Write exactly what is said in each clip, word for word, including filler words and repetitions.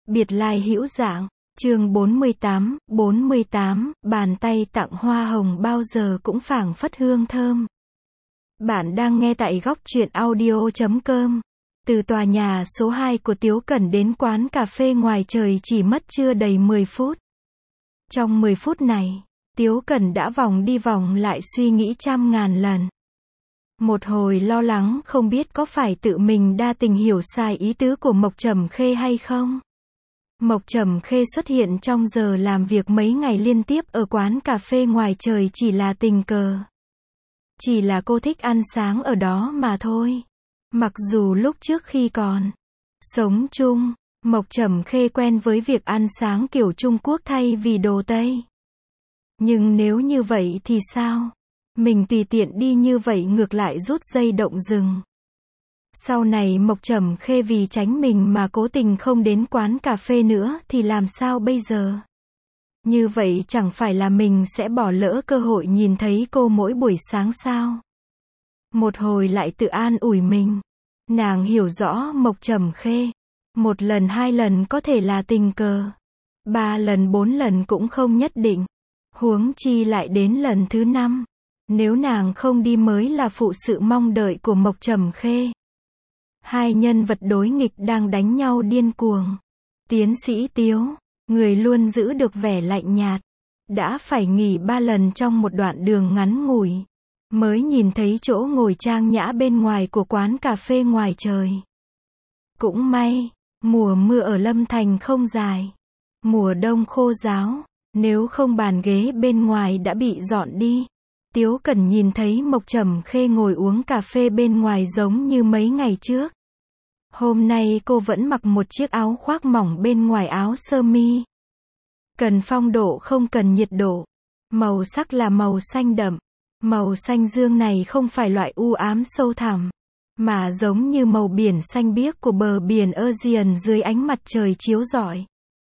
Biệt lai hữu dạng, chương bốn mươi tám, bốn mươi tám, bàn tay tặng hoa hồng bao giờ cũng phảng phất hương thơm. Bạn đang nghe tại góc truyện audio chấm com. Từ tòa nhà số hai của Tiếu Cẩn đến quán cà phê ngoài trời chỉ mất chưa đầy mười phút. Trong mười phút này, Tiếu Cẩn đã vòng đi vòng lại suy nghĩ trăm ngàn lần. Một hồi lo lắng không biết có phải tự mình đa tình hiểu sai ý tứ của Mộc Trầm Khê hay không. Mộc Trầm Khê xuất hiện trong giờ làm việc mấy ngày liên tiếp ở quán cà phê ngoài trời chỉ là tình cờ. Chỉ là cô thích ăn sáng ở đó mà thôi. Mặc dù lúc trước khi còn sống chung, Mộc Trầm Khê quen với việc ăn sáng kiểu Trung Quốc thay vì đồ Tây. Nhưng nếu như vậy thì sao? Mình tùy tiện đi như vậy ngược lại rút dây động rừng. Sau này Mộc Trầm Khê vì tránh mình mà cố tình không đến quán cà phê nữa thì làm sao bây giờ? Như vậy chẳng phải là mình sẽ bỏ lỡ cơ hội nhìn thấy cô mỗi buổi sáng sao? Một hồi lại tự an ủi mình. Nàng hiểu rõ Mộc Trầm Khê. Một lần hai lần có thể là tình cờ. Ba lần bốn lần cũng không nhất định. Huống chi lại đến lần thứ năm. Nếu nàng không đi mới là phụ sự mong đợi của Mộc Trầm Khê. Hai nhân vật đối nghịch đang đánh nhau điên cuồng. Tiến sĩ Tiếu, người luôn giữ được vẻ lạnh nhạt, đã phải nghỉ ba lần trong một đoạn đường ngắn ngủi, mới nhìn thấy chỗ ngồi trang nhã bên ngoài của quán cà phê ngoài trời. Cũng may, mùa mưa ở Lâm Thành không dài. Mùa đông khô ráo, nếu không bàn ghế bên ngoài đã bị dọn đi. Tiếu Cẩn nhìn thấy Mộc Trầm Khê ngồi uống cà phê bên ngoài giống như mấy ngày trước. Hôm nay cô vẫn mặc một chiếc áo khoác mỏng bên ngoài áo sơ mi. Cần phong độ không cần nhiệt độ. Màu sắc là màu xanh đậm. Màu xanh dương này không phải loại u ám sâu thẳm, mà giống như màu biển xanh biếc của bờ biển Aegean dưới ánh mặt trời chiếu rọi.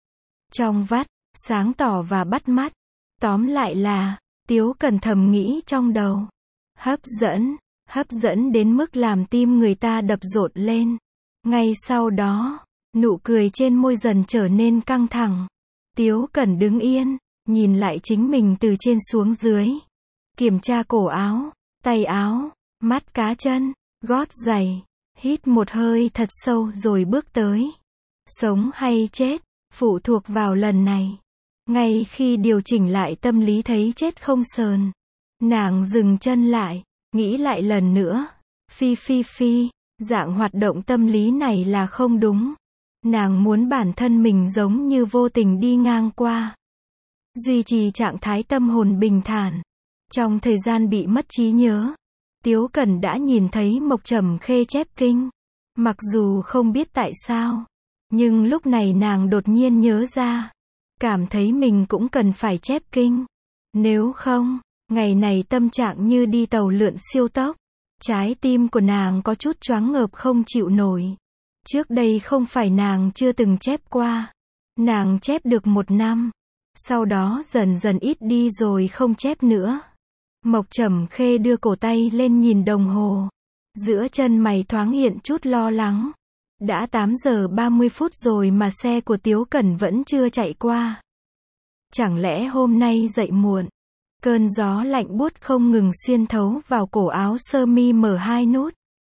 Trong vắt, sáng tỏ và bắt mắt. Tóm lại là, Tiếu Cẩn thầm nghĩ trong đầu. Hấp dẫn, hấp dẫn đến mức làm tim người ta đập rộn lên. Ngay sau đó, nụ cười trên môi dần trở nên căng thẳng. Tiếu Cẩn đứng yên, nhìn lại chính mình từ trên xuống dưới. Kiểm tra cổ áo, tay áo, mắt cá chân, gót giày. Hít một hơi thật sâu rồi bước tới. Sống hay chết, phụ thuộc vào lần này. Ngay khi điều chỉnh lại tâm lý thấy chết không sờn, nàng dừng chân lại, nghĩ lại lần nữa. Phi phi phi, dạng hoạt động tâm lý này là không đúng. Nàng muốn bản thân mình giống như vô tình đi ngang qua. Duy trì trạng thái tâm hồn bình thản. Trong thời gian bị mất trí nhớ, Tiếu Cẩn đã nhìn thấy Mộc Trầm Khê chép kinh. Mặc dù không biết tại sao, nhưng lúc này nàng đột nhiên nhớ ra. Cảm thấy mình cũng cần phải chép kinh. Nếu không, ngày này tâm trạng như đi tàu lượn siêu tốc. Trái tim của nàng có chút choáng ngợp không chịu nổi. Trước đây không phải nàng chưa từng chép qua. Nàng chép được một năm. Sau đó dần dần ít đi rồi không chép nữa. Mộc Trầm Khê đưa cổ tay lên nhìn đồng hồ. Giữa chân mày thoáng hiện chút lo lắng. Đã tám giờ ba mươi phút rồi mà xe của Tiếu Cẩn vẫn chưa chạy qua. Chẳng lẽ hôm nay dậy muộn? Cơn gió lạnh buốt không ngừng xuyên thấu vào cổ áo sơ mi mở hai nút.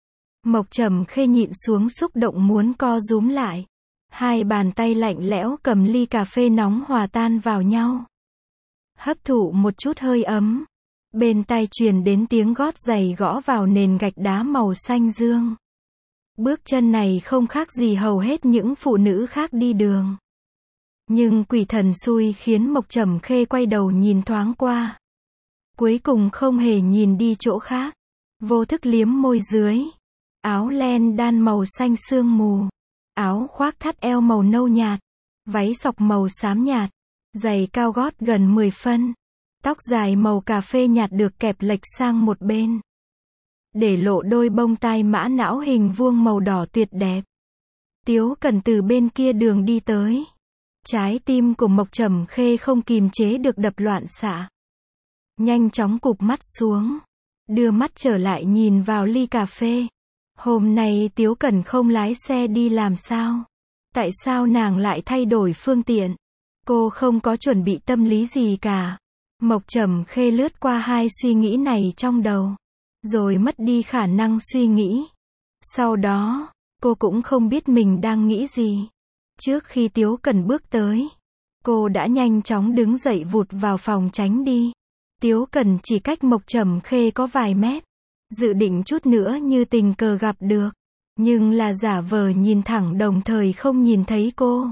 Mộc Trầm Khê nhịn xuống xúc động muốn co rúm lại. Hai bàn tay lạnh lẽo cầm ly cà phê nóng hòa tan vào nhau. Hấp thụ một chút hơi ấm. Bên tai truyền đến tiếng gót giày gõ vào nền gạch đá màu xanh dương. Bước chân này không khác gì hầu hết những phụ nữ khác đi đường. Nhưng quỷ thần xui khiến Mộc Trầm Khê quay đầu nhìn thoáng qua. Cuối cùng không hề nhìn đi chỗ khác. Vô thức liếm môi dưới. Áo len đan màu xanh sương mù. Áo khoác thắt eo màu nâu nhạt. Váy sọc màu xám nhạt. Giày cao gót gần mười phân. Tóc dài màu cà phê nhạt được kẹp lệch sang một bên. Để lộ đôi bông tai mã não hình vuông màu đỏ tuyệt đẹp. Tiếu Cẩn từ bên kia đường đi tới. Trái tim của Mộc Trầm Khê không kìm chế được đập loạn xạ. Nhanh chóng cụp mắt xuống. Đưa mắt trở lại nhìn vào ly cà phê. Hôm nay Tiếu Cẩn không lái xe đi làm sao? Tại sao nàng lại thay đổi phương tiện? Cô không có chuẩn bị tâm lý gì cả. Mộc Trầm Khê lướt qua hai suy nghĩ này trong đầu, rồi mất đi khả năng suy nghĩ. Sau đó, cô cũng không biết mình đang nghĩ gì. Trước khi Tiếu Cẩn bước tới, cô đã nhanh chóng đứng dậy vụt vào phòng tránh đi. Tiếu Cẩn chỉ cách Mộc Trầm Khê có vài mét, dự định chút nữa như tình cờ gặp được, nhưng là giả vờ nhìn thẳng đồng thời không nhìn thấy cô.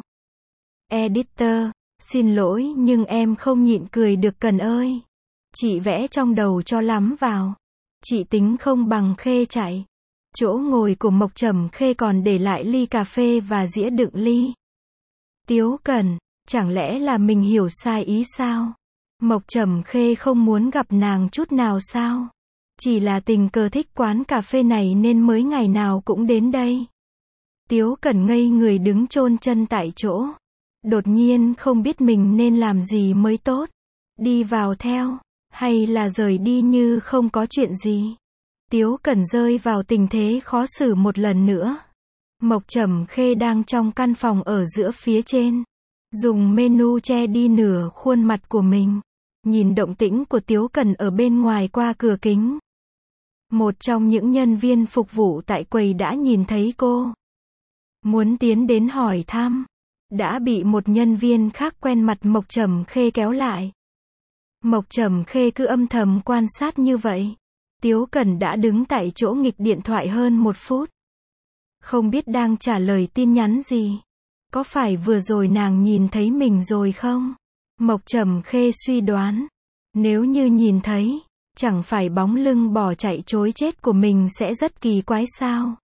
Editor, xin lỗi nhưng em không nhịn cười được Cần ơi. Chị vẽ trong đầu cho lắm vào. Chị tính không bằng Khê chạy. Chỗ ngồi của Mộc Trầm Khê còn để lại ly cà phê và dĩa đựng ly. Tiếu Cẩn, chẳng lẽ là mình hiểu sai ý sao? Mộc Trầm Khê không muốn gặp nàng chút nào sao? Chỉ là tình cờ thích quán cà phê này nên mới ngày nào cũng đến đây. Tiếu Cẩn ngây người đứng chôn chân tại chỗ. Đột nhiên không biết mình nên làm gì mới tốt. Đi vào theo, hay là rời đi như không có chuyện gì. Tiếu Cẩn rơi vào tình thế khó xử một lần nữa. Mộc Trầm Khê đang trong căn phòng ở giữa phía trên, dùng menu che đi nửa khuôn mặt của mình, nhìn động tĩnh của Tiếu Cẩn ở bên ngoài qua cửa kính. Một trong những nhân viên phục vụ tại quầy đã nhìn thấy cô, muốn tiến đến hỏi thăm, đã bị một nhân viên khác quen mặt Mộc Trầm Khê kéo lại. Mộc Trầm Khê cứ âm thầm quan sát như vậy. Tiếu Cẩn đã đứng tại chỗ nghịch điện thoại hơn một phút. Không biết đang trả lời tin nhắn gì. Có phải vừa rồi nàng nhìn thấy mình rồi không? Mộc Trầm Khê suy đoán. Nếu như nhìn thấy, chẳng phải bóng lưng bỏ chạy chối chết của mình sẽ rất kỳ quái sao?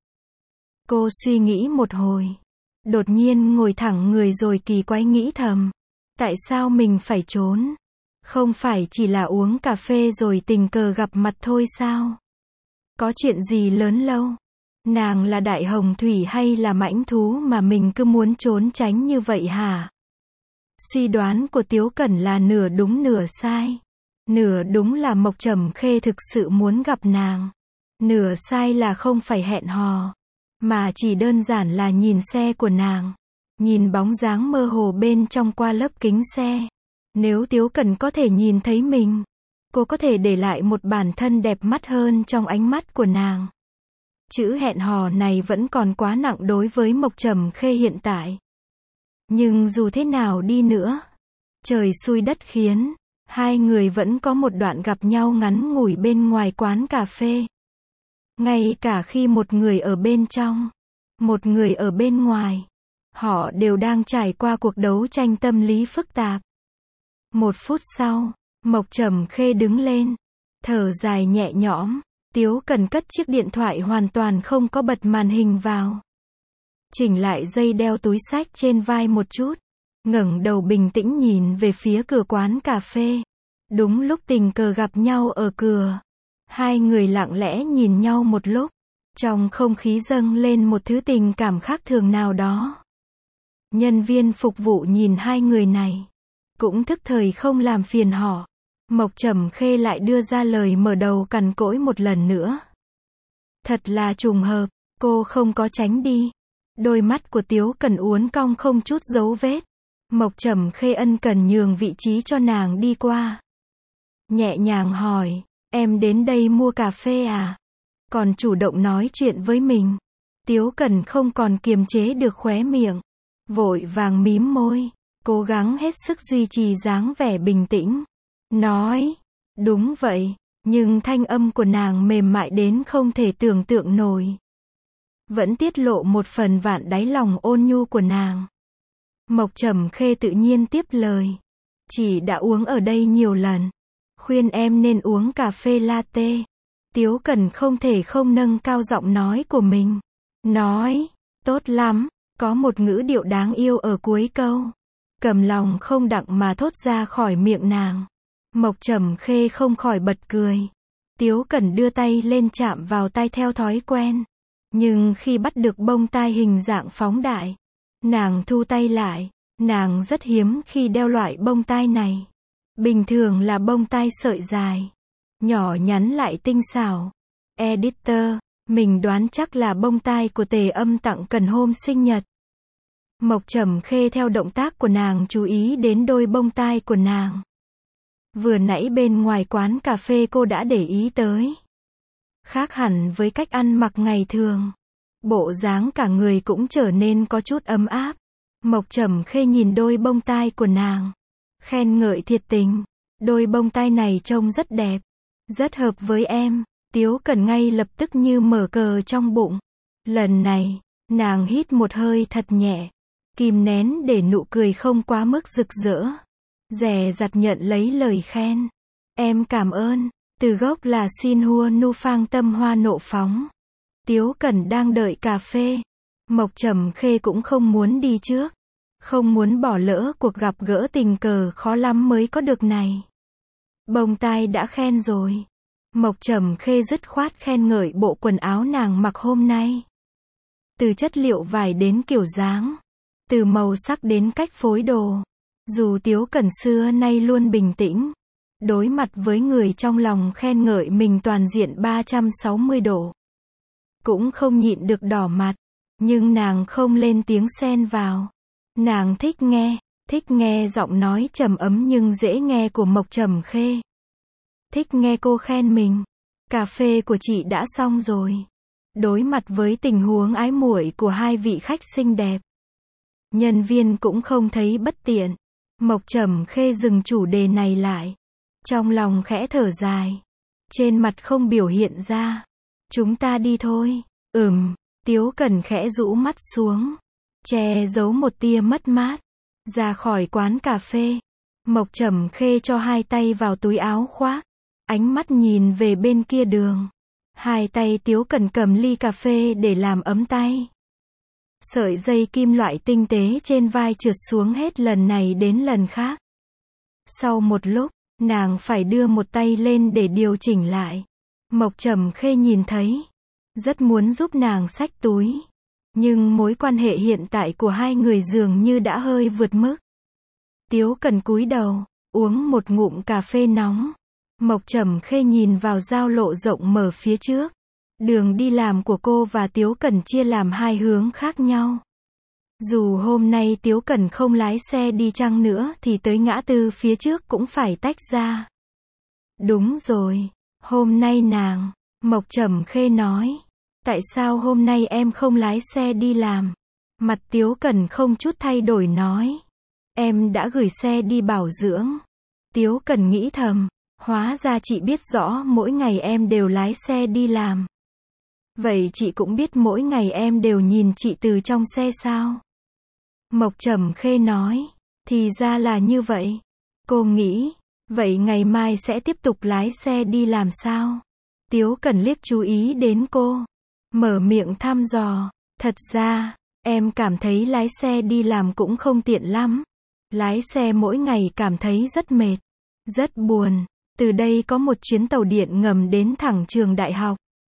Cô suy nghĩ một hồi. Đột nhiên ngồi thẳng người rồi kỳ quái nghĩ thầm. Tại sao mình phải trốn? Không phải chỉ là uống cà phê rồi tình cờ gặp mặt thôi sao? Có chuyện gì lớn lâu? Nàng là đại hồng thủy hay là mãnh thú mà mình cứ muốn trốn tránh như vậy hả? Suy đoán của Tiếu Cẩn là nửa đúng nửa sai. Nửa đúng là Mộc Trầm Khê thực sự muốn gặp nàng. Nửa sai là không phải hẹn hò, mà chỉ đơn giản là nhìn xe của nàng. Nhìn bóng dáng mơ hồ bên trong qua lớp kính xe. Nếu Tiếu Cẩn có thể nhìn thấy mình, cô có thể để lại một bản thân đẹp mắt hơn trong ánh mắt của nàng. Chữ hẹn hò này vẫn còn quá nặng đối với Mộc Trầm Khê hiện tại. Nhưng dù thế nào đi nữa, trời xui đất khiến, hai người vẫn có một đoạn gặp nhau ngắn ngủi bên ngoài quán cà phê. Ngay cả khi một người ở bên trong, một người ở bên ngoài, họ đều đang trải qua cuộc đấu tranh tâm lý phức tạp. Một phút sau, Mộc Trầm Khê đứng lên, thở dài nhẹ nhõm. Tiếu Cẩn cất chiếc điện thoại hoàn toàn không có bật màn hình vào. Chỉnh lại dây đeo túi xách trên vai một chút, ngẩng đầu bình tĩnh nhìn về phía cửa quán cà phê. Đúng lúc tình cờ gặp nhau ở cửa, hai người lặng lẽ nhìn nhau một lúc, trong không khí dâng lên một thứ tình cảm khác thường nào đó. Nhân viên phục vụ nhìn hai người này, cũng thức thời không làm phiền họ. Mộc Trầm Khê lại đưa ra lời mở đầu cằn cỗi một lần nữa. Thật là trùng hợp, cô không có tránh đi. Đôi mắt của Tiếu Cẩn uốn cong không chút dấu vết. Mộc Trầm Khê ân cần nhường vị trí cho nàng đi qua. Nhẹ nhàng hỏi, em đến đây mua cà phê à? Còn chủ động nói chuyện với mình. Tiếu Cẩn không còn kiềm chế được khóe miệng, vội vàng mím môi, cố gắng hết sức duy trì dáng vẻ bình tĩnh. Nói, đúng vậy, nhưng thanh âm của nàng mềm mại đến không thể tưởng tượng nổi. Vẫn tiết lộ một phần vạn đáy lòng ôn nhu của nàng. Mộc Trầm Khê tự nhiên tiếp lời. Chị đã uống ở đây nhiều lần. Khuyên em nên uống cà phê latte. Tiếu Cẩn không thể không nâng cao giọng nói của mình. Nói, tốt lắm, có một ngữ điệu đáng yêu ở cuối câu. Cầm lòng không đặng mà thốt ra khỏi miệng nàng. Mộc Trầm Khê không khỏi bật cười. Tiếu Cẩn đưa tay lên chạm vào tai theo thói quen. Nhưng khi bắt được bông tai hình dạng phóng đại, nàng thu tay lại. Nàng rất hiếm khi đeo loại bông tai này. Bình thường là bông tai sợi dài, nhỏ nhắn lại tinh xảo. Editor, mình đoán chắc là bông tai của Tề Âm tặng Cần hôm sinh nhật. Mộc Trầm Khê theo động tác của nàng chú ý đến đôi bông tai của nàng. Vừa nãy bên ngoài quán cà phê cô đã để ý tới. Khác hẳn với cách ăn mặc ngày thường. Bộ dáng cả người cũng trở nên có chút ấm áp. Mộc Trầm Khê nhìn đôi bông tai của nàng. Khen ngợi thiệt tình. Đôi bông tai này trông rất đẹp. Rất hợp với em. Tiếu Cẩn ngay lập tức như mở cờ trong bụng. Lần này, nàng hít một hơi thật nhẹ. Kìm nén để nụ cười không quá mức rực rỡ. Dè dặt nhận lấy lời khen. Em cảm ơn. Từ gốc là xin hua nu phang tâm hoa nộ phóng. Tiếu Cẩn đang đợi cà phê. Mộc Trầm Khê cũng không muốn đi trước. Không muốn bỏ lỡ cuộc gặp gỡ tình cờ khó lắm mới có được này. Bông tai đã khen rồi. Mộc Trầm Khê dứt khoát khen ngợi bộ quần áo nàng mặc hôm nay. Từ chất liệu vải đến kiểu dáng. Từ màu sắc đến cách phối đồ. Dù Tiếu Cẩn xưa nay luôn bình tĩnh. Đối mặt với người trong lòng khen ngợi mình toàn diện ba trăm sáu mươi độ. Cũng không nhịn được đỏ mặt. Nhưng nàng không lên tiếng xen vào. Nàng thích nghe, thích nghe giọng nói trầm ấm nhưng dễ nghe của Mộc Trầm Khê. Thích nghe cô khen mình. Cà phê của chị đã xong rồi. Đối mặt với tình huống ái muội của hai vị khách xinh đẹp. Nhân viên cũng không thấy bất tiện. Mộc Trầm Khê dừng chủ đề này lại. Trong lòng khẽ thở dài. Trên mặt không biểu hiện ra. Chúng ta đi thôi. Ừm, Tiếu Cẩn khẽ rũ mắt xuống. Che giấu một tia mất mát. Ra khỏi quán cà phê. Mộc Trầm Khê cho hai tay vào túi áo khoác. Ánh mắt nhìn về bên kia đường. Hai tay Tiếu Cẩn cầm ly cà phê để làm ấm tay. Sợi dây kim loại tinh tế trên vai trượt xuống hết lần này đến lần khác. Sau một lúc, nàng phải đưa một tay lên để điều chỉnh lại. Mộc Trầm Khê nhìn thấy. Rất muốn giúp nàng xách túi. Nhưng mối quan hệ hiện tại của hai người dường như đã hơi vượt mức. Tiếu Cẩn cúi đầu, uống một ngụm cà phê nóng. Mộc Trầm Khê nhìn vào giao lộ rộng mở phía trước. Đường đi làm của cô và Tiếu Cẩn chia làm hai hướng khác nhau. Dù hôm nay Tiếu Cẩn không lái xe đi chăng nữa thì tới ngã tư phía trước cũng phải tách ra. Đúng rồi, hôm nay nàng, Mộc Trầm Khê nói. Tại sao hôm nay em không lái xe đi làm? Mặt Tiếu Cẩn không chút thay đổi nói. Em đã gửi xe đi bảo dưỡng. Tiếu Cẩn nghĩ thầm. Hóa ra chị biết rõ mỗi ngày em đều lái xe đi làm. Vậy chị cũng biết mỗi ngày em đều nhìn chị từ trong xe sao? Mộc Trầm Khê nói. Thì ra là như vậy. Cô nghĩ. Vậy ngày mai sẽ tiếp tục lái xe đi làm sao? Tiếu Cẩn liếc chú ý đến cô. Mở miệng thăm dò. Thật ra, em cảm thấy lái xe đi làm cũng không tiện lắm. Lái xe mỗi ngày cảm thấy rất mệt. Rất buồn. Từ đây có một chuyến tàu điện ngầm đến thẳng trường đại học.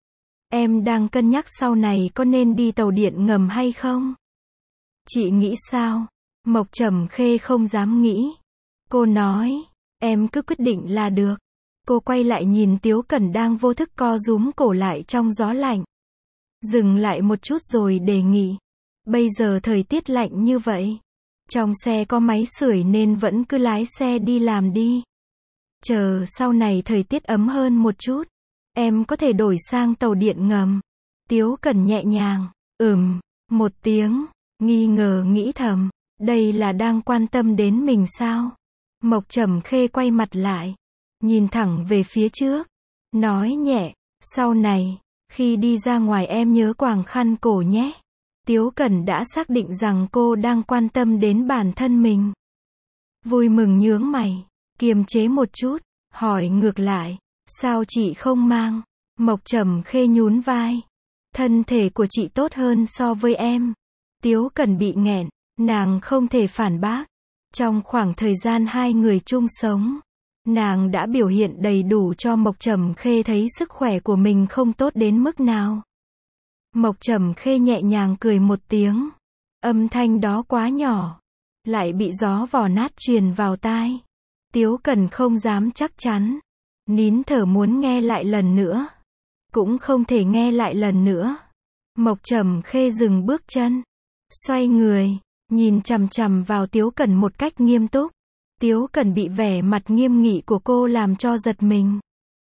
Em đang cân nhắc sau này có nên đi tàu điện ngầm hay không? Chị nghĩ sao? Mộc Trầm Khê không dám nghĩ. Cô nói, em cứ quyết định là được. Cô quay lại nhìn Tiếu Cẩn đang vô thức co rúm cổ lại trong gió lạnh. Dừng lại một chút rồi đề nghị. Bây giờ thời tiết lạnh như vậy. Trong xe có máy sưởi nên vẫn cứ lái xe đi làm đi. Chờ sau này thời tiết ấm hơn một chút. Em có thể đổi sang tàu điện ngầm. Tiếu Cẩn nhẹ nhàng. Ừm, một tiếng. Nghi ngờ nghĩ thầm. Đây là đang quan tâm đến mình sao? Mộc Trầm Khê quay mặt lại. Nhìn thẳng về phía trước. Nói nhẹ. Sau này, khi đi ra ngoài em nhớ quàng khăn cổ nhé. Tiếu Cẩn đã xác định rằng cô đang quan tâm đến bản thân mình. Vui mừng nhướng mày. Kiềm chế một chút. Hỏi ngược lại. Sao chị không mang? Mộc Trầm Khê nhún vai. Thân thể của chị tốt hơn so với em. Tiếu Cẩn bị nghẹn. Nàng không thể phản bác. Trong khoảng thời gian hai người chung sống, nàng đã biểu hiện đầy đủ cho Mộc Trầm Khê thấy sức khỏe của mình không tốt đến mức nào. Mộc Trầm Khê nhẹ nhàng cười một tiếng. Âm thanh đó quá nhỏ. Lại bị gió vò nát truyền vào tai. Tiếu Cẩn không dám chắc chắn. Nín thở muốn nghe lại lần nữa. Cũng không thể nghe lại lần nữa. Mộc Trầm Khê dừng bước chân. Xoay người. nhìn chằm chằm vào Tiếu Cẩn một cách nghiêm túc. Tiếu Cẩn bị vẻ mặt nghiêm nghị của cô làm cho giật mình.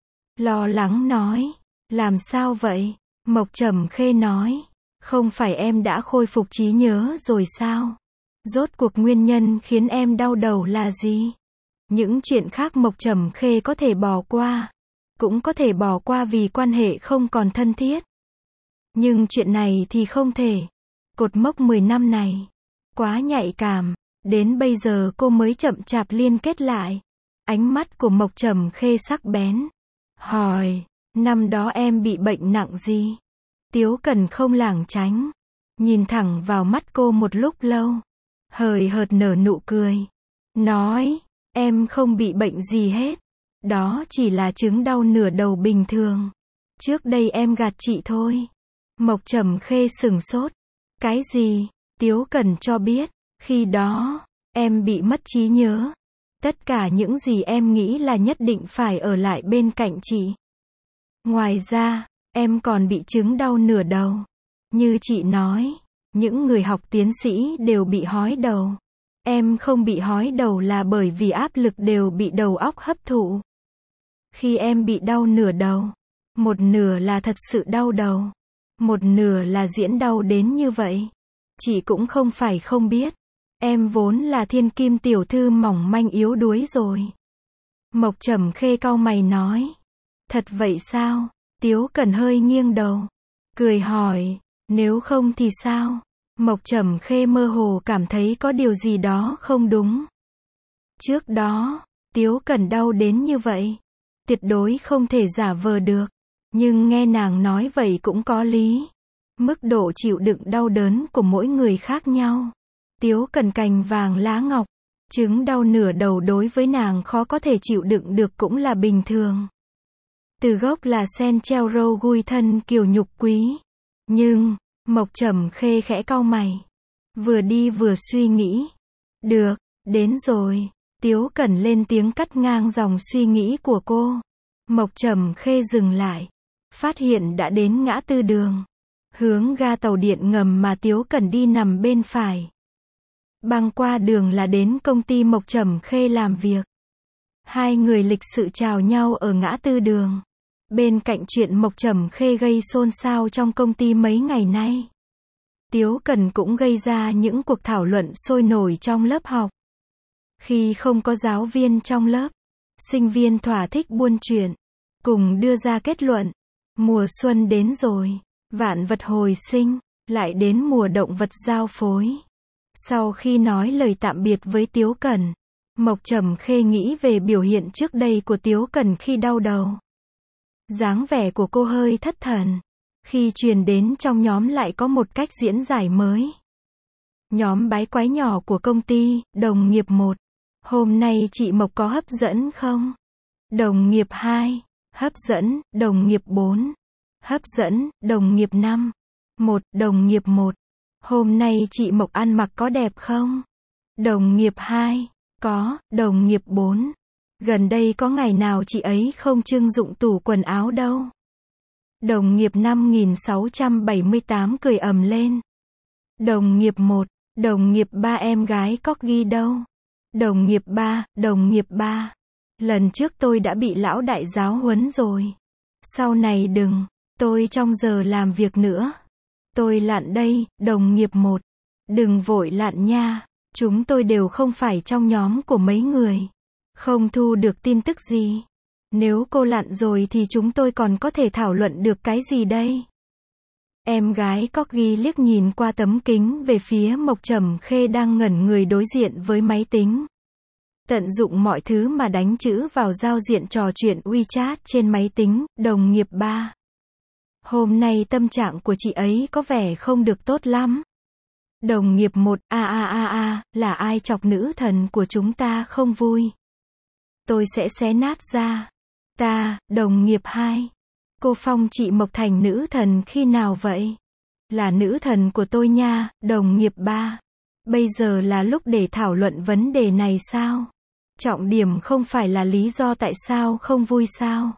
Lo lắng nói, làm sao vậy? Mộc Trầm Khê nói, không phải em đã khôi phục trí nhớ rồi sao? Rốt cuộc nguyên nhân khiến em đau đầu là gì? Những chuyện khác Mộc Trầm Khê có thể bỏ qua, cũng có thể bỏ qua vì quan hệ không còn thân thiết. Nhưng chuyện này thì không thể. Cột mốc mười năm này, quá nhạy cảm, đến bây giờ cô mới chậm chạp liên kết lại. Ánh mắt của Mộc Trầm Khê sắc bén. Hỏi, năm đó em bị bệnh nặng gì? Tiếu Cẩn không lảng tránh, nhìn thẳng vào mắt cô một lúc lâu, hời hợt nở nụ cười. Nói, em không bị bệnh gì hết. Đó chỉ là chứng đau nửa đầu bình thường. Trước đây em gạt chị thôi. Mộc Trầm Khê sửng sốt. Cái gì? Tiếu Cẩn cho biết, khi đó, em bị mất trí nhớ. Tất cả những gì em nghĩ là nhất định phải ở lại bên cạnh chị. Ngoài ra, em còn bị chứng đau nửa đầu. Như chị nói, những người học tiến sĩ đều bị hói đầu. Em không bị hói đầu là bởi vì áp lực đều bị đầu óc hấp thụ. Khi em bị đau nửa đầu, một nửa là thật sự đau đầu, một nửa là diễn đau đến như vậy. Chị cũng không phải không biết, em vốn là thiên kim tiểu thư mỏng manh yếu đuối rồi. Mộc Trầm Khê cau mày nói, thật vậy sao? Tiếu Cẩn hơi nghiêng đầu, cười hỏi, nếu không thì sao? Mộc Trầm Khê mơ hồ cảm thấy có điều gì đó không đúng. Trước đó, Tiếu Cẩn đau đến như vậy, tuyệt đối không thể giả vờ được. Nhưng nghe nàng nói vậy cũng có lý. Mức độ chịu đựng đau đớn của mỗi người khác nhau. Tiếu Cẩn cành vàng lá ngọc, chứng đau nửa đầu đối với nàng khó có thể chịu đựng được cũng là bình thường. Từ gốc là sen treo râu gui thân kiều nhục quý. Nhưng, Mộc Trầm Khê khẽ cau mày, vừa đi vừa suy nghĩ. Được, đến rồi. Tiếu Cẩn lên tiếng cắt ngang dòng suy nghĩ của cô. Mộc Trầm Khê dừng lại, phát hiện đã đến ngã tư đường. Hướng ga tàu điện ngầm mà Tiếu Cẩn đi nằm bên phải. Băng qua đường là đến công ty Mộc Trầm Khê làm việc. Hai người lịch sự chào nhau ở ngã tư đường. Bên cạnh chuyện Mộc Trầm Khê gây xôn xao trong công ty mấy ngày nay, Tiếu Cẩn cũng gây ra những cuộc thảo luận sôi nổi trong lớp học. Khi không có giáo viên trong lớp, sinh viên thỏa thích buôn chuyện, cùng đưa ra kết luận. Mùa xuân đến rồi, vạn vật hồi sinh, lại đến mùa động vật giao phối. Sau khi nói lời tạm biệt với Tiếu Cẩn, Mộc Trầm Khê nghĩ về biểu hiện trước đây của Tiếu Cẩn khi đau đầu. Dáng vẻ của cô hơi thất thần. Khi truyền đến trong nhóm lại có một cách diễn giải mới. Nhóm bái quái nhỏ của công ty, đồng nghiệp một. Hôm nay chị Mộc có hấp dẫn không? Đồng nghiệp hai. Hấp dẫn, đồng nghiệp bốn. Hấp dẫn, đồng nghiệp năm. Một, đồng nghiệp một. Hôm nay chị Mộc ăn mặc có đẹp không? Đồng nghiệp hai. Có, đồng nghiệp bốn. Gần đây có ngày nào chị ấy không trưng dụng tủ quần áo đâu. Đồng nghiệp năm nghìn sáu trăm bảy mươi tám cười ầm lên. Đồng nghiệp một. Đồng nghiệp ba em gái Corgi đâu? Đồng nghiệp ba. Đồng nghiệp ba. Lần trước tôi đã bị lão đại giáo huấn rồi. Sau này đừng. Tôi trong giờ làm việc nữa. Tôi lặn đây, đồng nghiệp một. Đừng vội lặn nha. Chúng tôi đều không phải trong nhóm của mấy người. Không thu được tin tức gì. Nếu cô lặn rồi thì chúng tôi còn có thể thảo luận được cái gì đây? Em gái Corgi liếc nhìn qua tấm kính về phía Mộc Trầm Khê đang ngẩn người đối diện với máy tính. Tận dụng mọi thứ mà đánh chữ vào giao diện trò chuyện WeChat trên máy tính, đồng nghiệp ba. Hôm nay tâm trạng của chị ấy có vẻ không được tốt lắm. Đồng nghiệp một, a a a a, là ai chọc nữ thần của chúng ta không vui? Tôi sẽ xé nát ra. Ta, đồng nghiệp hai. Cô phong chị Mộc thành nữ thần khi nào vậy? Là nữ thần của tôi nha, đồng nghiệp ba. Bây giờ là lúc để thảo luận vấn đề này sao? Trọng điểm không phải là lý do tại sao không vui sao?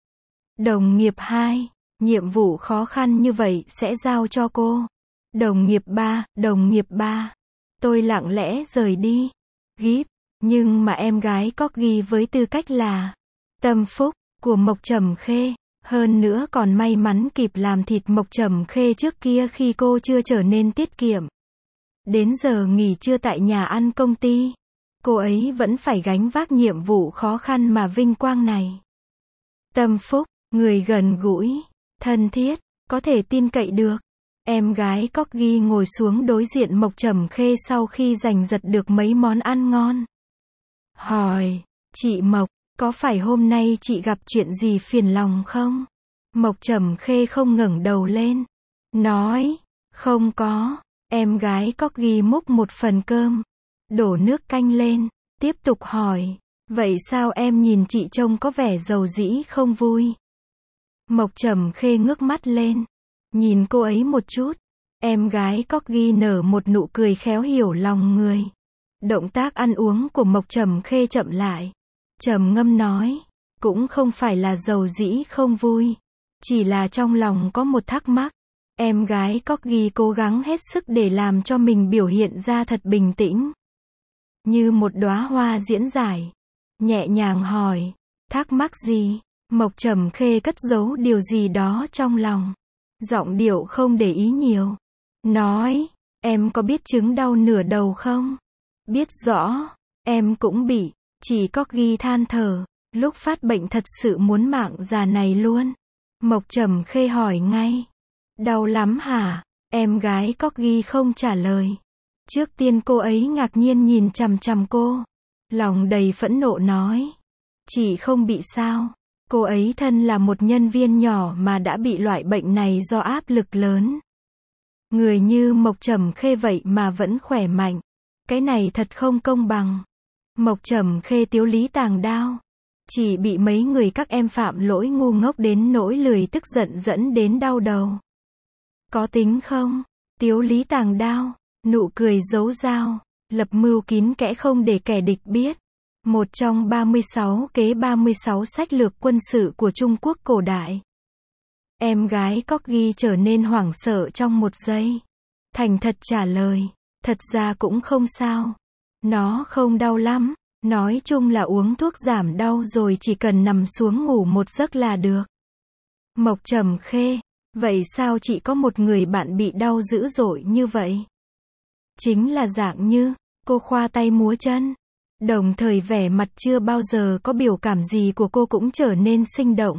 Đồng nghiệp hai. Nhiệm vụ khó khăn như vậy sẽ giao cho cô. Đồng nghiệp ba, đồng nghiệp ba. Tôi lặng lẽ rời đi. Gíp. Nhưng mà em gái Corgi với tư cách là tâm phúc của Mộc Trầm Khê, hơn nữa còn may mắn kịp làm thịt Mộc Trầm Khê trước kia khi cô chưa trở nên tiết kiệm. Đến giờ nghỉ trưa tại nhà ăn công ty, cô ấy vẫn phải gánh vác nhiệm vụ khó khăn mà vinh quang này. Tâm phúc, người gần gũi, thân thiết, có thể tin cậy được. Em gái Corgi ngồi xuống đối diện Mộc Trầm Khê sau khi giành giật được mấy món ăn ngon. Hỏi, chị Mộc, có phải hôm nay chị gặp chuyện gì phiền lòng không? Mộc Trầm Khê không ngẩng đầu lên. Nói, không có. Em gái Corgi múc một phần cơm, đổ nước canh lên, tiếp tục hỏi, vậy sao em nhìn chị trông có vẻ rầu rĩ không vui? Mộc Trầm Khê ngước mắt lên, nhìn cô ấy một chút. Em gái Corgi nở một nụ cười khéo hiểu lòng người. Động tác ăn uống của Mộc Trầm Khê chậm lại. Trầm ngâm nói, cũng không phải là rầu rĩ không vui, chỉ là trong lòng có một thắc mắc. Em gái Corgi cố gắng hết sức để làm cho mình biểu hiện ra thật bình tĩnh, như một đóa hoa diễn giải. Nhẹ nhàng hỏi, thắc mắc gì? Mộc Trầm Khê cất giấu điều gì đó trong lòng. Giọng điệu không để ý nhiều. Nói, em có biết chứng đau nửa đầu không? Biết rõ, em cũng bị. Chỉ Corgi than thở, lúc phát bệnh thật sự muốn mạng già này luôn. Mộc Trầm Khê hỏi ngay. Đau lắm hả? Em gái Corgi không trả lời. Trước tiên cô ấy ngạc nhiên nhìn chằm chằm cô. Lòng đầy phẫn nộ nói. Chị không bị sao. Cô ấy thân là một nhân viên nhỏ mà đã bị loại bệnh này do áp lực lớn. Người như Mộc Trầm Khê vậy mà vẫn khỏe mạnh. Cái này thật không công bằng. Mộc Trầm Khê tiếu lý tàng đao. Chỉ bị mấy người các em phạm lỗi ngu ngốc đến nỗi lười tức giận dẫn đến đau đầu. Có tính không? Tiếu lý tàng đao, nụ cười giấu dao, lập mưu kín kẽ không để kẻ địch biết. Một trong ba mươi sáu kế ba mươi sáu sách lược quân sự của Trung Quốc cổ đại. Em gái Corgi trở nên hoảng sợ trong một giây. Thành thật trả lời, thật ra cũng không sao. Nó không đau lắm, nói chung là uống thuốc giảm đau rồi chỉ cần nằm xuống ngủ một giấc là được. Mộc Trầm Khê, vậy sao chị có một người bạn bị đau dữ dội như vậy? Chính là dạng như, cô khoa tay múa chân. Đồng thời vẻ mặt chưa bao giờ có biểu cảm gì của cô cũng trở nên sinh động.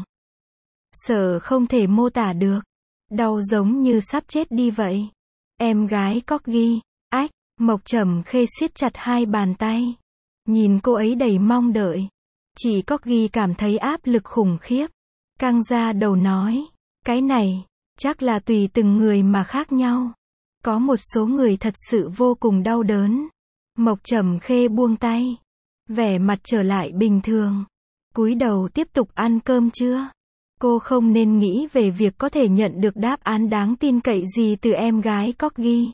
Sợ không thể mô tả được. Đau giống như sắp chết đi vậy. Em gái Corgi, ách, Mộc Trầm Khê siết chặt hai bàn tay. Nhìn cô ấy đầy mong đợi. Chỉ Corgi cảm thấy áp lực khủng khiếp. Căng ra đầu nói, cái này, chắc là tùy từng người mà khác nhau. Có một số người thật sự vô cùng đau đớn. Mộc Trầm Khê buông tay. Vẻ mặt trở lại bình thường. Cúi đầu tiếp tục ăn cơm trưa. Cô không nên nghĩ về việc có thể nhận được đáp án đáng tin cậy gì từ em gái Corgi.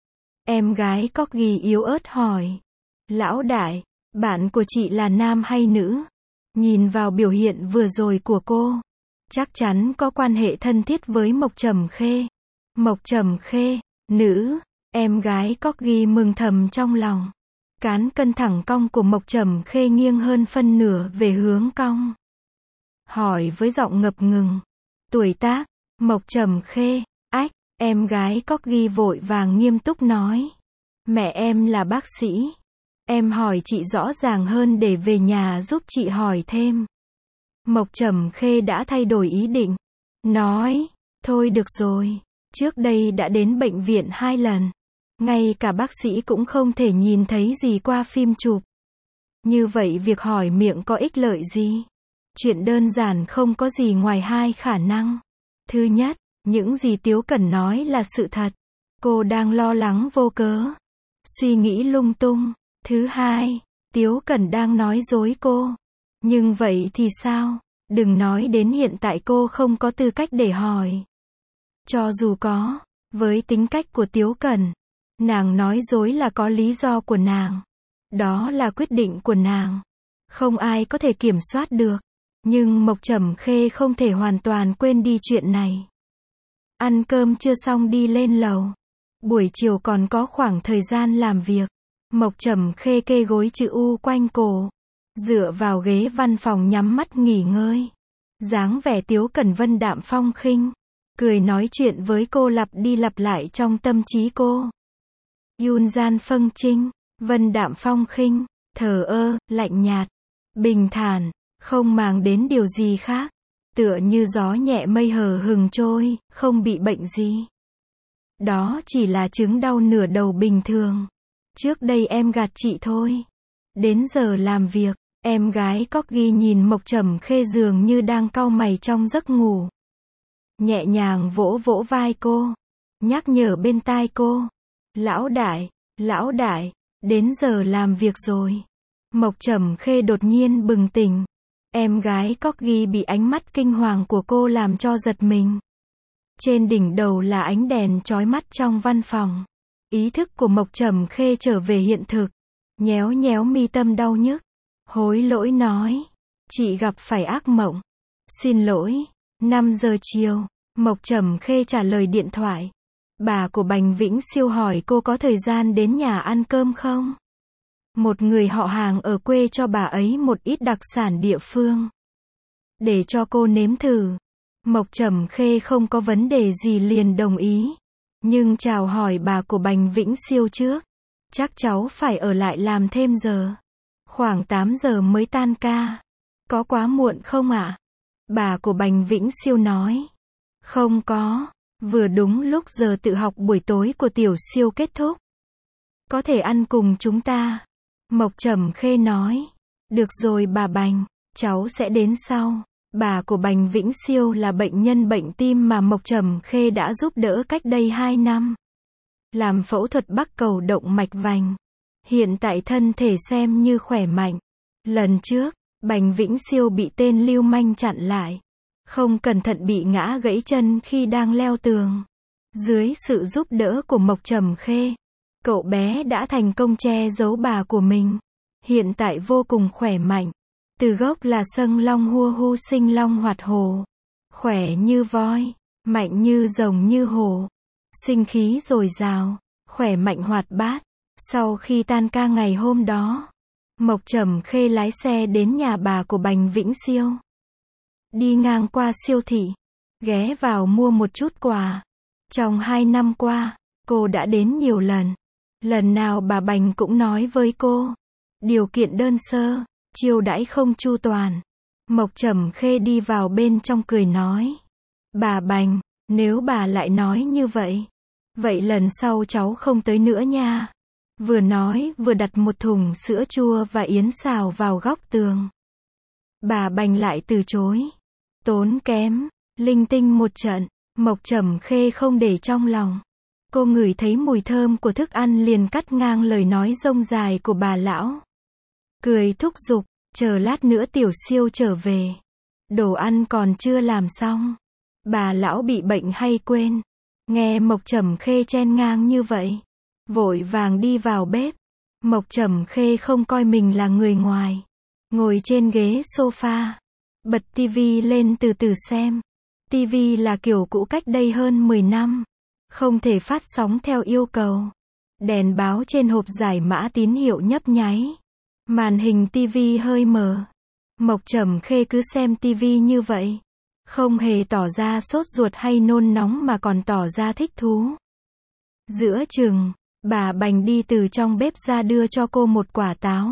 Em gái Corgi yếu ớt hỏi. Lão đại, bạn của chị là nam hay nữ? Nhìn vào biểu hiện vừa rồi của cô, chắc chắn có quan hệ thân thiết với Mộc Trầm Khê. Mộc Trầm Khê, nữ, em gái Corgi mừng thầm trong lòng. Cán cân thẳng cong của Mộc Trầm Khê nghiêng hơn phân nửa về hướng cong. Hỏi với giọng ngập ngừng. Tuổi tác, Mộc Trầm Khê, ách, em gái Corgi vội vàng nghiêm túc nói. Mẹ em là bác sĩ. Em hỏi chị rõ ràng hơn để về nhà giúp chị hỏi thêm. Mộc Trầm Khê đã thay đổi ý định. Nói, thôi được rồi, trước đây đã đến bệnh viện hai lần. Ngay cả bác sĩ cũng không thể nhìn thấy gì qua phim chụp. Như vậy việc hỏi miệng có ích lợi gì? Chuyện đơn giản không có gì ngoài hai khả năng. Thứ nhất, những gì Tiếu Cẩn nói là sự thật. Cô đang lo lắng vô cớ. Suy nghĩ lung tung. Thứ hai, Tiếu Cẩn đang nói dối cô. Nhưng vậy thì sao? Đừng nói đến hiện tại cô không có tư cách để hỏi. Cho dù có, với tính cách của Tiếu Cẩn, nàng nói dối là có lý do của nàng. Đó là quyết định của nàng. Không ai có thể kiểm soát được. Nhưng Mộc Trầm Khê không thể hoàn toàn quên đi chuyện này. Ăn cơm chưa xong đi lên lầu. Buổi chiều còn có khoảng thời gian làm việc. Mộc Trầm Khê kê gối chữ U quanh cổ, dựa vào ghế văn phòng nhắm mắt nghỉ ngơi. Dáng vẻ Tiếu Cẩn Vân đạm phong khinh, cười nói chuyện với cô lặp đi lặp lại trong tâm trí cô. Yun gian phân trinh, Vân đạm phong khinh, thờ ơ, lạnh nhạt, bình thản, không màng đến điều gì khác, tựa như gió nhẹ mây hờ hừng trôi, không bị bệnh gì. Đó chỉ là chứng đau nửa đầu bình thường. Trước đây em gạt chị thôi. Đến giờ làm việc, em gái Corgi nhìn Mộc Trầm Khê dường như đang cau mày trong giấc ngủ. Nhẹ nhàng vỗ vỗ vai cô, nhắc nhở bên tai cô. Lão đại, lão đại, đến giờ làm việc rồi. Mộc Trầm Khê đột nhiên bừng tỉnh. Em gái Corgi bị ánh mắt kinh hoàng của cô làm cho giật mình. Trên đỉnh đầu là ánh đèn chói mắt trong văn phòng. Ý thức của Mộc Trầm Khê trở về hiện thực. Nhéo nhéo mi tâm đau nhức. Hối lỗi nói. Chị gặp phải ác mộng. Xin lỗi. năm giờ chiều, Mộc Trầm Khê trả lời điện thoại. Bà của Bành Vĩnh Siêu hỏi cô có thời gian đến nhà ăn cơm không? Một người họ hàng ở quê cho bà ấy một ít đặc sản địa phương. Để cho cô nếm thử. Mộc Trầm Khê không có vấn đề gì liền đồng ý. Nhưng chào hỏi bà của Bành Vĩnh Siêu trước. Chắc cháu phải ở lại làm thêm giờ. Khoảng tám giờ mới tan ca. Có quá muộn không ạ? Bà của Bành Vĩnh Siêu nói. Không có. Vừa đúng lúc giờ tự học buổi tối của Tiểu Siêu kết thúc. Có thể ăn cùng chúng ta. Mộc Trầm Khê nói. Được rồi bà Bành, cháu sẽ đến sau. Bà của Bành Vĩnh Siêu là bệnh nhân bệnh tim mà Mộc Trầm Khê đã giúp đỡ cách đây hai năm. Làm phẫu thuật bắc cầu động mạch vành. Hiện tại thân thể xem như khỏe mạnh. Lần trước, Bành Vĩnh Siêu bị tên lưu manh chặn lại. Không cẩn thận bị ngã gãy chân khi đang leo tường. Dưới sự giúp đỡ của Mộc Trầm Khê, cậu bé đã thành công che giấu bà của mình. Hiện tại vô cùng khỏe mạnh. Từ gốc là sâng long hua hu sinh long hoạt hổ. Khỏe như voi, mạnh như rồng như hổ. Sinh khí dồi dào, khỏe mạnh hoạt bát. Sau khi tan ca ngày hôm đó, Mộc Trầm Khê lái xe đến nhà bà của Bành Vĩnh Siêu. Đi ngang qua siêu thị, ghé vào mua một chút quà. Trong hai năm qua, cô đã đến nhiều lần. Lần nào bà Bành cũng nói với cô, điều kiện đơn sơ, chiêu đãi không chu toàn. Mộc Trầm Khê đi vào bên trong cười nói. Bà Bành, nếu bà lại nói như vậy, vậy lần sau cháu không tới nữa nha. Vừa nói, vừa đặt một thùng sữa chua và yến xào vào góc tường. Bà Bành lại từ chối. Tốn kém, linh tinh một trận, Mộc Trầm Khê không để trong lòng. Cô ngửi thấy mùi thơm của thức ăn liền cắt ngang lời nói rông dài của bà lão. Cười thúc giục, chờ lát nữa Tiểu Siêu trở về. Đồ ăn còn chưa làm xong. Bà lão bị bệnh hay quên. Nghe Mộc Trầm Khê chen ngang như vậy, vội vàng đi vào bếp. Mộc Trầm Khê không coi mình là người ngoài. Ngồi trên ghế sofa, bật tivi lên từ từ xem. Tivi là kiểu cũ cách đây hơn mười năm. Không thể phát sóng theo yêu cầu. Đèn báo trên hộp giải mã tín hiệu nhấp nháy. Màn hình tivi hơi mờ. Mộc Trầm Khê cứ xem tivi như vậy. Không hề tỏ ra sốt ruột hay nôn nóng mà còn tỏ ra thích thú. Giữa chừng, bà Bành đi từ trong bếp ra đưa cho cô một quả táo.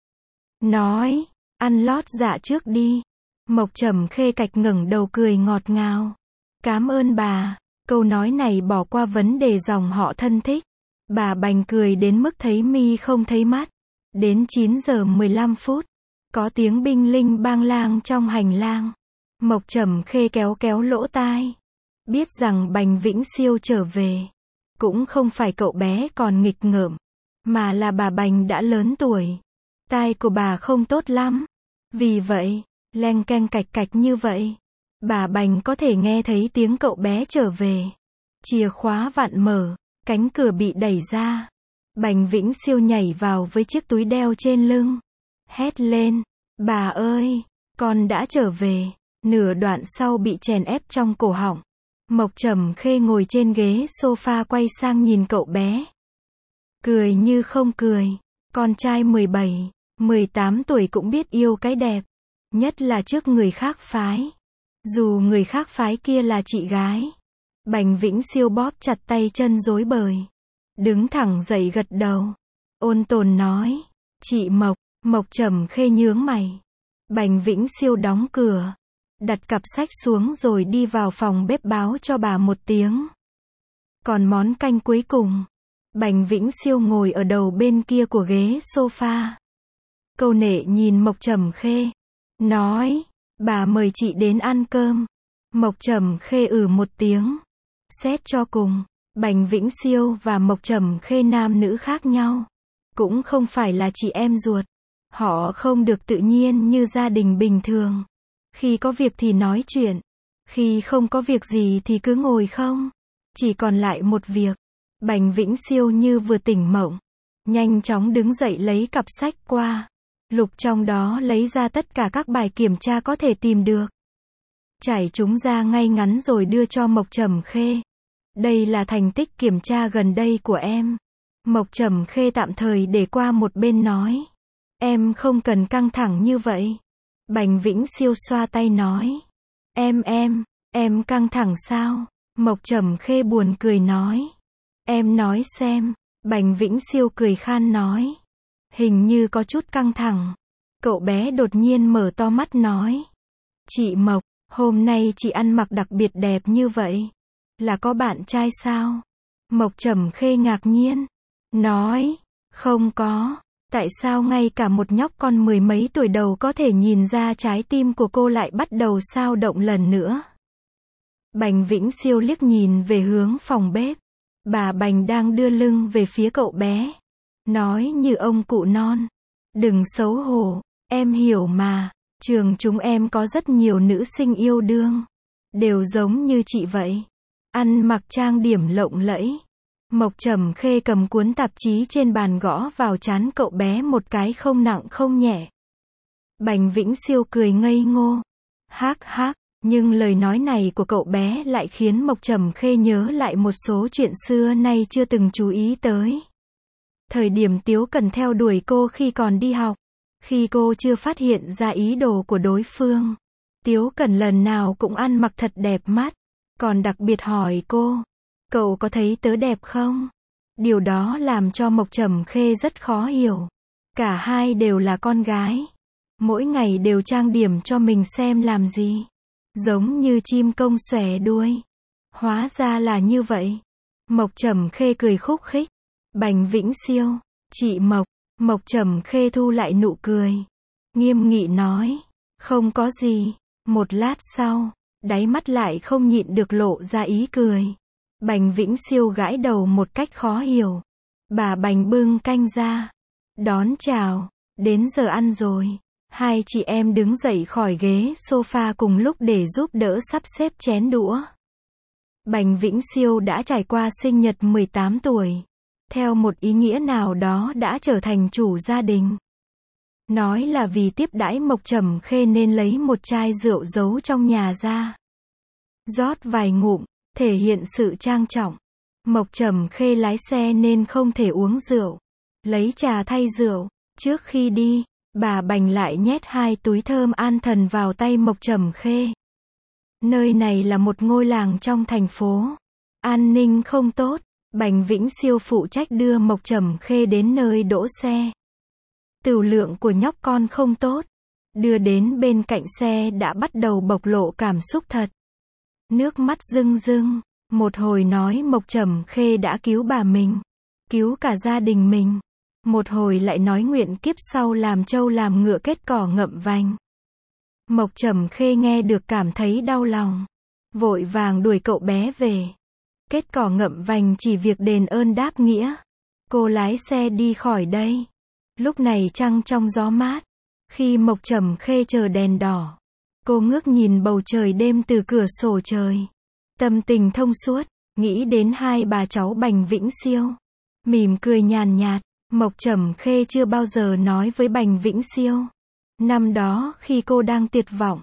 Nói, ăn lót dạ trước đi. Mộc Trầm Khê cạch ngẩng đầu cười ngọt ngào. Cám ơn bà. Câu nói này bỏ qua vấn đề dòng họ thân thích. Bà Bành cười đến mức thấy mi không thấy mắt. Đến chín giờ mười lăm phút, có tiếng binh linh bang lang trong hành lang. Mộc Trầm Khê kéo kéo lỗ tai. Biết rằng Bành Vĩnh Siêu trở về. Cũng không phải cậu bé còn nghịch ngợm, mà là bà Bành đã lớn tuổi. Tai của bà không tốt lắm. Vì vậy, leng keng cạch cạch như vậy, bà Bành có thể nghe thấy tiếng cậu bé trở về. Chìa khóa vặn mở, cánh cửa bị đẩy ra. Bành Vĩnh Siêu nhảy vào với chiếc túi đeo trên lưng. Hét lên, bà ơi, con đã trở về. Nửa đoạn sau bị chèn ép trong cổ họng. Mộc Trầm Khê ngồi trên ghế sofa quay sang nhìn cậu bé. Cười như không cười. Con trai mười bảy, mười tám tuổi cũng biết yêu cái đẹp. Nhất là trước người khác phái. Dù người khác phái kia là chị gái. Bành Vĩnh Siêu bóp chặt tay chân rối bời. Đứng thẳng dậy gật đầu. Ôn tồn nói. Chị Mộc. Mộc Trầm Khê nhướng mày. Bành Vĩnh Siêu đóng cửa. Đặt cặp sách xuống rồi đi vào phòng bếp báo cho bà một tiếng. Còn món canh cuối cùng. Bành Vĩnh Siêu ngồi ở đầu bên kia của ghế sofa. Câu nệ nhìn Mộc Trầm Khê. Nói. Bà mời chị đến ăn cơm. Mộc Trầm Khê ừ một tiếng. Xét cho cùng. Bành Vĩnh Siêu và Mộc Trầm Khê nam nữ khác nhau. Cũng không phải là chị em ruột. Họ không được tự nhiên như gia đình bình thường. Khi có việc thì nói chuyện. Khi không có việc gì thì cứ ngồi không. Chỉ còn lại một việc. Bành Vĩnh Siêu như vừa tỉnh mộng. Nhanh chóng đứng dậy lấy cặp sách qua. Lục trong đó lấy ra tất cả các bài kiểm tra có thể tìm được. Trải chúng ra ngay ngắn rồi đưa cho Mộc Trầm Khê. Đây là thành tích kiểm tra gần đây của em. Mộc Trầm Khê tạm thời để qua một bên nói. Em không cần căng thẳng như vậy. Bành Vĩnh Siêu xoa tay nói. Em em, em căng thẳng sao? Mộc Trầm Khê buồn cười nói. Em nói xem. Bành Vĩnh Siêu cười khan nói. Hình như có chút căng thẳng. Cậu bé đột nhiên mở to mắt nói. Chị Mộc, hôm nay chị ăn mặc đặc biệt đẹp như vậy. Là có bạn trai sao? Mộc Trầm Khê ngạc nhiên. Nói. Không có. Tại sao ngay cả một nhóc con mười mấy tuổi đầu có thể nhìn ra trái tim của cô lại bắt đầu xao động lần nữa? Bành Vĩnh Siêu liếc nhìn về hướng phòng bếp. Bà Bành đang đưa lưng về phía cậu bé. Nói như ông cụ non. Đừng xấu hổ. Em hiểu mà. Trường chúng em có rất nhiều nữ sinh yêu đương. Đều giống như chị vậy. Ăn mặc trang điểm lộng lẫy. Mộc Trầm Khê cầm cuốn tạp chí trên bàn gõ vào trán cậu bé một cái không nặng không nhẹ. Bành Vĩnh Siêu cười ngây ngô. Hác hác, nhưng lời nói này của cậu bé lại khiến Mộc Trầm Khê nhớ lại một số chuyện xưa nay chưa từng chú ý tới. Thời điểm Tiếu Cần theo đuổi cô khi còn đi học. Khi cô chưa phát hiện ra ý đồ của đối phương. Tiếu Cần lần nào cũng ăn mặc thật đẹp mắt. Còn đặc biệt hỏi cô. Cậu có thấy tớ đẹp không? Điều đó làm cho Mộc Trầm Khê rất khó hiểu. Cả hai đều là con gái. Mỗi ngày đều trang điểm cho mình xem làm gì. Giống như chim công xòe đuôi. Hóa ra là như vậy. Mộc Trầm Khê cười khúc khích. Bành Vĩnh Siêu. Chị Mộc. Mộc Trầm Khê thu lại nụ cười. Nghiêm nghị nói. Không có gì. Một lát sau. Đáy mắt lại không nhịn được lộ ra ý cười. Bành Vĩnh Siêu gãi đầu một cách khó hiểu. Bà Bành bưng canh ra. Đón chào. Đến giờ ăn rồi. Hai chị em đứng dậy khỏi ghế sofa cùng lúc để giúp đỡ sắp xếp chén đũa. Bành Vĩnh Siêu đã trải qua sinh nhật mười tám tuổi. Theo một ý nghĩa nào đó đã trở thành chủ gia đình. Nói là vì tiếp đãi Mộc Trầm Khê nên lấy một chai rượu giấu trong nhà ra. Rót vài ngụm, thể hiện sự trang trọng. Mộc Trầm Khê lái xe nên không thể uống rượu. Lấy trà thay rượu. Trước khi đi, bà Bành lại nhét hai túi thơm an thần vào tay Mộc Trầm Khê. Nơi này là một ngôi làng trong thành phố. An ninh không tốt. Bành Vĩnh Siêu phụ trách đưa Mộc Trầm Khê đến nơi đỗ xe. Tửu lượng của nhóc con không tốt. Đưa đến bên cạnh xe đã bắt đầu bộc lộ cảm xúc thật. Nước mắt rưng rưng. Một hồi nói Mộc Trầm Khê đã cứu bà mình. Cứu cả gia đình mình. Một hồi lại nói nguyện kiếp sau làm trâu làm ngựa kết cỏ ngậm vành. Mộc Trầm Khê nghe được cảm thấy đau lòng. Vội vàng đuổi cậu bé về. Kết cỏ ngậm vành chỉ việc đền ơn đáp nghĩa. Cô lái xe đi khỏi đây. Lúc này trăng trong gió mát. Khi Mộc Trầm Khê chờ đèn đỏ. Cô ngước nhìn bầu trời đêm từ cửa sổ trời. Tâm tình thông suốt. Nghĩ đến hai bà cháu Bành Vĩnh Siêu. Mỉm cười nhàn nhạt. Mộc Trầm Khê chưa bao giờ nói với Bành Vĩnh Siêu. Năm đó khi cô đang tuyệt vọng.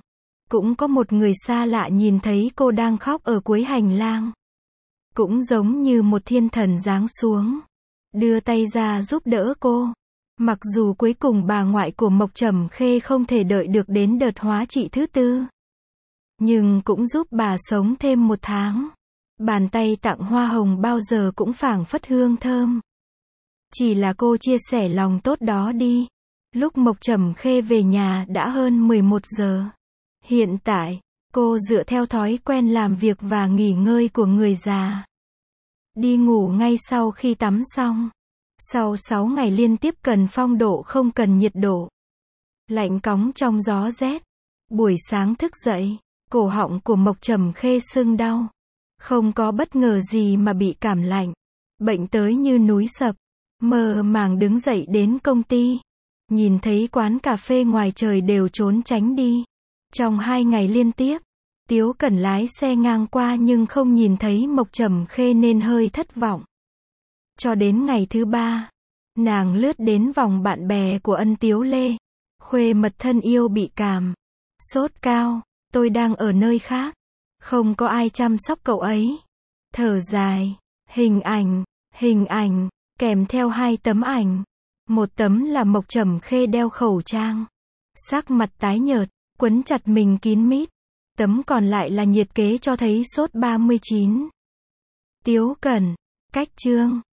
Cũng có một người xa lạ nhìn thấy cô đang khóc ở cuối hành lang. Cũng giống như một thiên thần giáng xuống, đưa tay ra giúp đỡ cô. Mặc dù cuối cùng bà ngoại của Mộc Trầm Khê không thể đợi được đến đợt hóa trị thứ tư, nhưng cũng giúp bà sống thêm một tháng. Bàn tay tặng hoa hồng bao giờ cũng phảng phất hương thơm. Chỉ là cô chia sẻ lòng tốt đó đi. Lúc Mộc Trầm Khê về nhà đã hơn mười một giờ. Hiện tại, cô dựa theo thói quen làm việc và nghỉ ngơi của người già, đi ngủ ngay sau khi tắm xong. Sau sáu ngày liên tiếp cần phong độ không cần nhiệt độ, lạnh cóng trong gió rét. Buổi sáng thức dậy, cổ họng của Mộc Trầm Khê sưng đau. Không có bất ngờ gì mà bị cảm lạnh. Bệnh tới như núi sập. Mơ màng đứng dậy đến công ty. Nhìn thấy quán cà phê ngoài trời đều trốn tránh đi. Trong hai ngày liên tiếp, Tiếu Cẩn lái xe ngang qua nhưng không nhìn thấy Mộc Trầm Khê nên hơi thất vọng. Cho đến ngày thứ ba, nàng lướt đến vòng bạn bè của Ân Tiếu Lê. Khuê mật thân yêu bị cảm, sốt cao, tôi đang ở nơi khác, không có ai chăm sóc cậu ấy. Thở dài, hình ảnh, hình ảnh, kèm theo hai tấm ảnh. Một tấm là Mộc Trầm Khê đeo khẩu trang, sắc mặt tái nhợt, quấn chặt mình kín mít. Tấm còn lại là nhiệt kế cho thấy sốt ba mươi chín. Tiếu Cẩn, cách chương.